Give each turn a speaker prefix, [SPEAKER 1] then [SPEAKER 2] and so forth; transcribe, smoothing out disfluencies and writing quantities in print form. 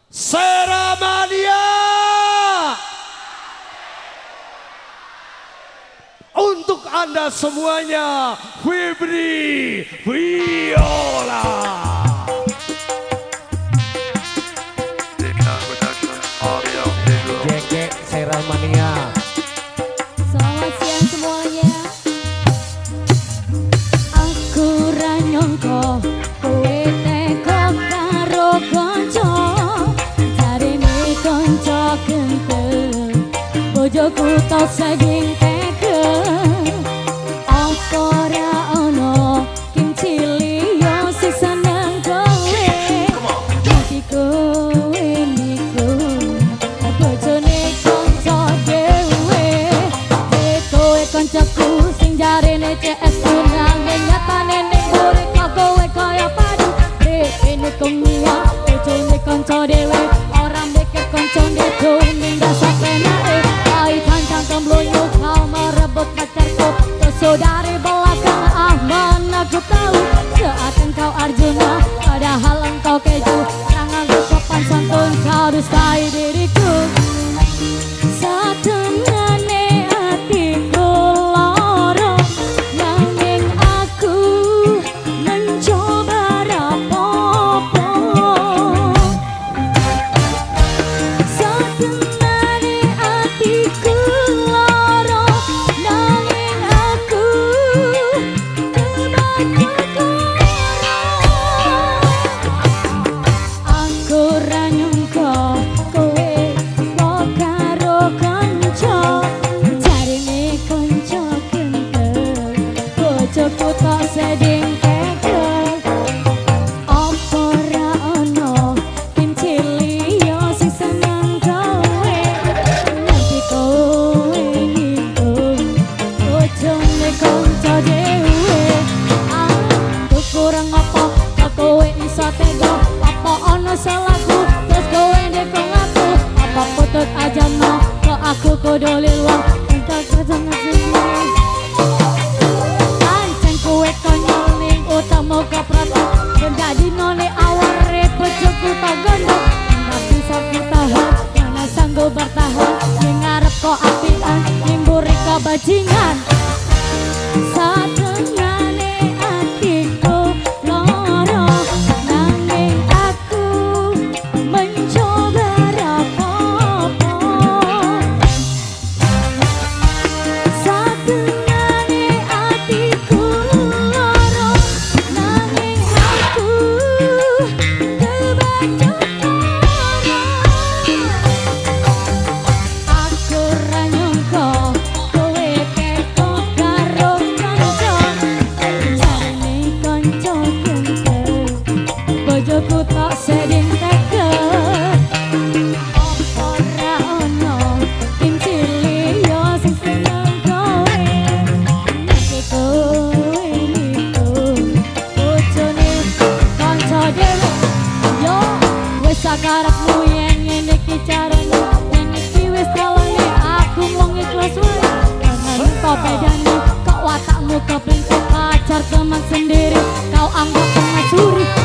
[SPEAKER 1] Seramania untuk Anda semuanya, Fibri Viola.
[SPEAKER 2] Jek Seramania.
[SPEAKER 3] Selamat siang semuanya. Aku ra nyangka kowe teko karo kanca, jarine kanca kentel, bojoku tok saging teke. Apa ra ono kim cilio sing seneng kowe, iki kowe niku bojone kanca dhewe. Kowe kancaku sing jarene CS nanging nyatane ning urip kowe kaya padu. Ini kongnya bojone kanca dhewe, ora mikir kancane kuning dasar penake. Ai kancang kemblonyo kau merebut pacarku, saudari belakang mana aku tahu. Saat engkau Arjuna padahal engkau keju, jangan sopan santun kau dustai diriku. Satengane hatiku lara, nanging aku mencoba rapopo. Satengane hatiku lara, nanging aku aku ra nyangka kowe kok karo kanca, jarine kanca kentel, bojoku tok seding teke. Apa ra ono kim cilio sing seneng kowe, nanti kowe ngikut bojone kanca dhewe. Aku kurang apa kok kowe iso tega, apa ono salahku terus kowe ndekong aku, apa putut aja no kok aku kudu liwat entar kadang asine. Pancen kowe konyol ning utama kapratu, benda dinone aware bojoku tak gondok. Nggak bisa ku tahan, mana sanggup bertahan, ning ngarep kok apian, ning mburi kok bajingan. Satengane hatiku lara, nanging aku mencoba rapopo. Satengane hatiku lara, nanging aku kebacut lara. Aku ra nyangka kowe teko karo kanca, jarine kanca kentel, bojoku tok seding teke. Apa ra ono kim cilio sing seneng kowe, nanti kowe niku bojone kanca dhewe. Yo wis sakarepmu yen ngene iki carane, yen iki wis dalane aku mung ikhlas wae. Jangan kau bedani, kau watakmu keblincir, pacar teman sendiri kau anggap pengacuri.